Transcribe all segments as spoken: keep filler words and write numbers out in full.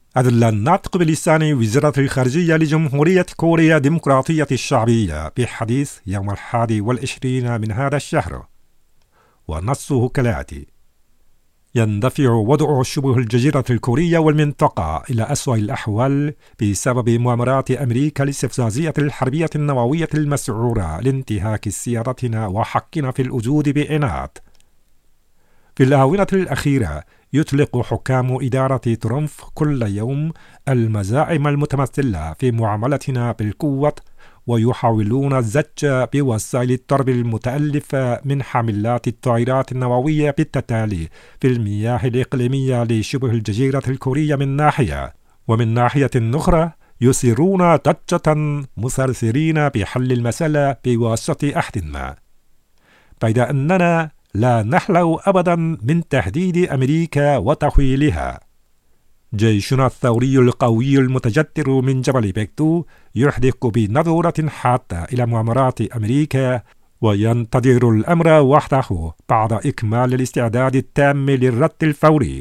أدلى الناطق بلسان وزارة الخارجية لجمهورية كوريا الديمقراطية الشعبية بحديث يوم الحادي والعشرين من هذا الشهر، ونصه كالآتي: يندفع وضع شبه الجزيرة الكورية والمنطقة إلى أسوأ الأحوال بسبب مؤامرات أمريكا الاستفزازية الحربية النووية المسعورة لانتهاك سيادتنا وحقنا في الوجود بعناد. في الآونة الأخيرة يطلق حكام إدارة ترامب كل يوم المزاعم المتمثلة في معاملتنا بالقوة، ويحاولون الزج بوسائل الضرب المتألفة من حاملات الطائرات النووية بالتتالي في المياه الإقليمية لشبه الجزيرة الكورية من ناحية، ومن ناحية أخرى يصرون ضجة مسرسرين بحل المسألة بواسطة أحد ما، بيد أننا لا نخلو أبدا من تهديد أمريكا وتحويلها. جيشنا الثوري القوي المتجدر من جبل بيكتو يحدق بنظرة حادة إلى مؤامرات أمريكا، وينتظر الأمر وحده بعد إكمال الاستعداد التام للرد الفوري.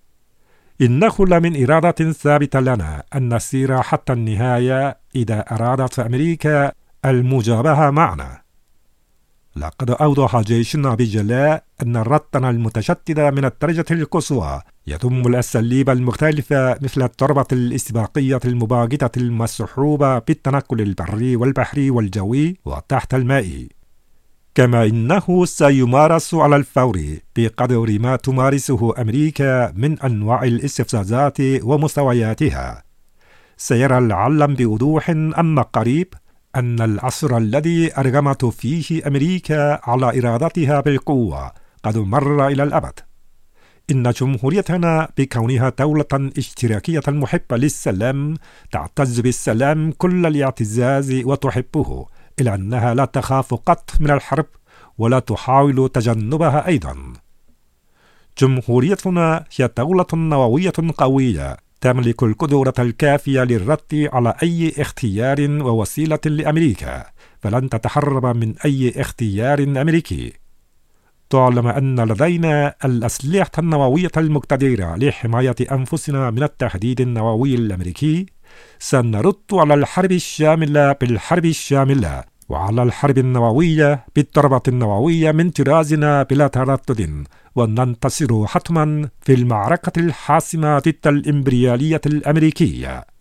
إنه لمن إرادة ثابتة لنا أن نسير حتى النهاية إذا أرادت أمريكا المجابهة معنا. لقد أوضح جيشنا بجلاء أن ردنا المتشدد من الدرجة القصوى يضم الأساليب المختلفة مثل الضربة الاستباقية المباغتة المصحوبة بالتنقل البري والبحري والجوي وتحت الماء، كما إنه سيمارس على الفور بقدر ما تمارسه أمريكا من أنواع الاستفزازات ومستوياتها. سيرى العالم بوضوح أما قريب أن العصر الذي أرغمت فيه أمريكا على إرادتها بالقوة قد مر إلى الأبد. إن جمهوريتنا بكونها دولة اشتراكية محبة للسلام تعتز بالسلام كل الاعتزاز وتحبه، إلا أنها لا تخاف قط من الحرب ولا تحاول تجنبها أيضا. جمهوريتنا هي دولة نووية قوية تملك القدرة الكافية للرد على أي اختيار ووسيلة لأمريكا، فلن تتهرب من أي اختيار أمريكي. طالما أن لدينا الأسلحة النووية المقتدرة لحماية أنفسنا من التهديد النووي الأمريكي، سنرد على الحرب الشاملة بالحرب الشاملة، وعلى الحرب النووية بالضربة النووية من طرازنا بلا تردد، وننتصر حتما في المعركة الحاسمة ضد الإمبريالية الأمريكية.